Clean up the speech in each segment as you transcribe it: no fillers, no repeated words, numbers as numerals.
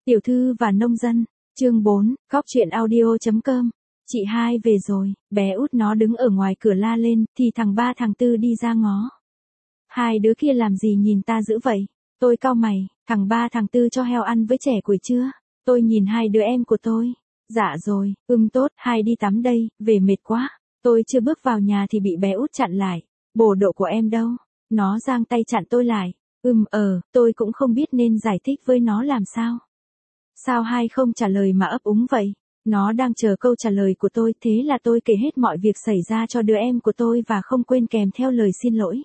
Tiểu thư và nông dân, chương 4, góc truyện audio.com. Chị hai về rồi, bé út nó đứng ở ngoài cửa la lên, thì thằng ba thằng tư đi ra ngó. Hai đứa kia làm gì nhìn ta dữ vậy? Tôi cau mày, thằng ba thằng tư cho heo ăn với trẻ củi chưa? Tôi nhìn hai đứa em của tôi. Dạ rồi, tốt, hai đi tắm đây, về mệt quá. Tôi chưa bước vào nhà thì bị bé út chặn lại. Bồ độ của em đâu? Nó giang tay chặn tôi lại. Tôi cũng không biết nên giải thích với nó làm sao. Sao hai không trả lời mà ấp úng vậy? Nó đang chờ câu trả lời của tôi, thế là tôi kể hết mọi việc xảy ra cho đứa em của tôi và không quên kèm theo lời xin lỗi.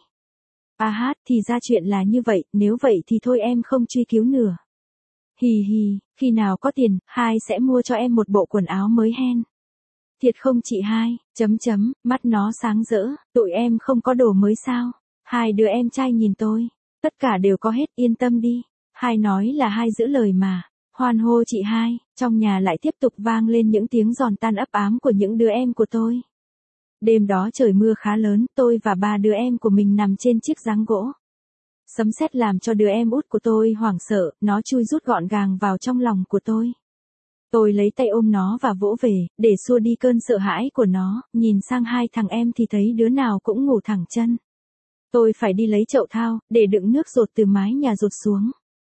Thì ra chuyện là như vậy, nếu vậy thì thôi em không truy cứu nữa. Hì hì, khi nào có tiền, hai sẽ mua cho em một bộ quần áo mới hen. Thiệt không chị hai, mắt nó sáng rỡ, tụi em không có đồ mới sao? Hai đứa em trai nhìn tôi, tất cả đều có hết, yên tâm đi. Hai nói là hai giữ lời mà. Hoan hô chị hai, trong nhà lại tiếp tục vang lên những tiếng giòn tan ấp ám của những đứa em của tôi. Đêm đó trời mưa khá lớn, tôi và ba đứa em của mình nằm trên chiếc giáng gỗ. Sấm sét làm cho đứa em út của tôi hoảng sợ, nó chui rút gọn gàng vào trong lòng của tôi. Tôi lấy tay ôm nó và vỗ về, để xua đi cơn sợ hãi của nó, nhìn sang hai thằng em thì thấy đứa nào cũng ngủ thẳng chân. Tôi phải đi lấy chậu thao, để đựng nước dột từ mái nhà dột xuống.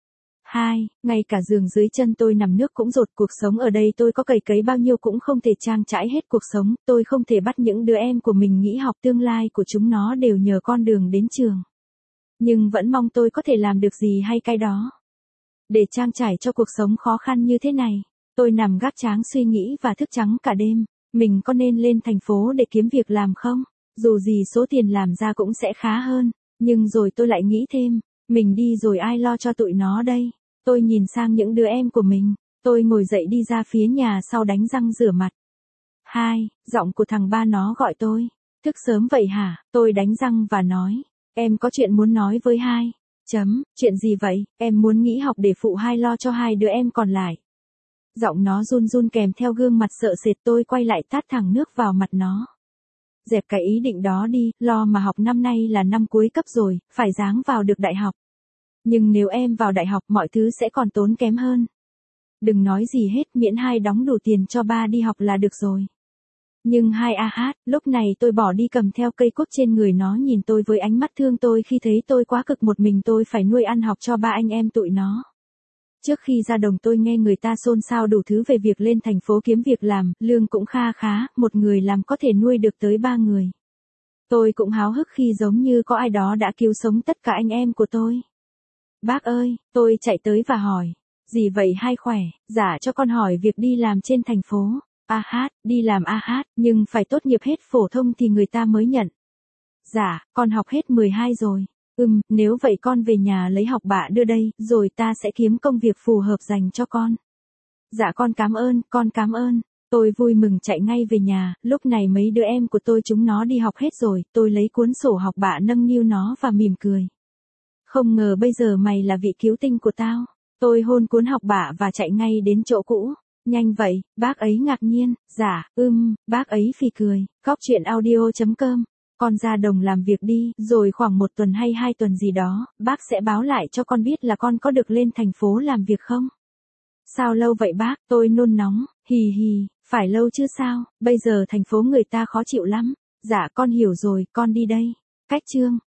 Ngay cả giường dưới chân tôi nằm nước cũng dột, cuộc sống ở đây tôi có cày cấy bao nhiêu cũng không thể trang trải hết cuộc sống, tôi không thể bắt những đứa em của mình nghỉ học, tương lai của chúng nó đều nhờ con đường đến trường. Nhưng vẫn mong tôi có thể làm được gì hay cái đó. Để trang trải cho cuộc sống khó khăn như thế này, tôi nằm gác tráng suy nghĩ và thức trắng cả đêm, mình có nên lên thành phố để kiếm việc làm không? Dù gì số tiền làm ra cũng sẽ khá hơn, nhưng rồi tôi lại nghĩ thêm, mình đi rồi ai lo cho tụi nó đây? Tôi nhìn sang những đứa em của mình, tôi ngồi dậy đi ra phía nhà sau đánh răng rửa mặt. Giọng của thằng ba nó gọi tôi. Thức sớm vậy hả? Tôi đánh răng và nói, em có chuyện muốn nói với hai. Chuyện gì vậy? Em muốn nghỉ học để phụ hai lo cho hai đứa em còn lại. Giọng nó run run kèm theo gương mặt sợ sệt, tôi quay lại tát thẳng nước vào mặt nó. Dẹp cái ý định đó đi, lo mà học, năm nay là năm cuối cấp rồi, phải ráng vào được đại học. Nhưng nếu em vào đại học mọi thứ sẽ còn tốn kém hơn. Đừng nói gì hết, miễn hai đóng đủ tiền cho ba đi học là được rồi. Nhưng lúc này tôi bỏ đi cầm theo cây cuốc trên người, nó nhìn tôi với ánh mắt thương tôi khi thấy tôi quá cực một mình tôi phải nuôi ăn học cho ba anh em tụi nó. Trước khi ra đồng tôi nghe người ta xôn xao đủ thứ về việc lên thành phố kiếm việc làm, lương cũng kha khá, một người làm có thể nuôi được tới 3 người. Tôi cũng háo hức khi giống như có ai đó đã cứu sống tất cả anh em của tôi. Bác ơi, tôi chạy tới và hỏi. Gì vậy hai khỏe, dạ cho con hỏi việc đi làm trên thành phố. Đi làm nhưng phải tốt nghiệp hết phổ thông thì người ta mới nhận. Dạ, con học hết 12 rồi. Nếu vậy con về nhà lấy học bạ đưa đây, rồi ta sẽ kiếm công việc phù hợp dành cho con. Dạ con cảm ơn. Tôi vui mừng chạy ngay về nhà, lúc này mấy đứa em của tôi chúng nó đi học hết rồi, tôi lấy cuốn sổ học bạ nâng niu nó và mỉm cười. Không ngờ bây giờ mày là vị cứu tinh của tao. Tôi hôn cuốn học bạ và chạy ngay đến chỗ cũ. Nhanh vậy, bác ấy ngạc nhiên. Dạ, bác ấy phì cười. Góc truyện audio.com. Con ra đồng làm việc đi, rồi khoảng 1 tuần hay 2 tuần gì đó, bác sẽ báo lại cho con biết là con có được lên thành phố làm việc không? Sao lâu vậy bác? Tôi nôn nóng. Hì, phải lâu chứ sao, bây giờ thành phố người ta khó chịu lắm. Dạ con hiểu rồi, con đi đây. Cách chương.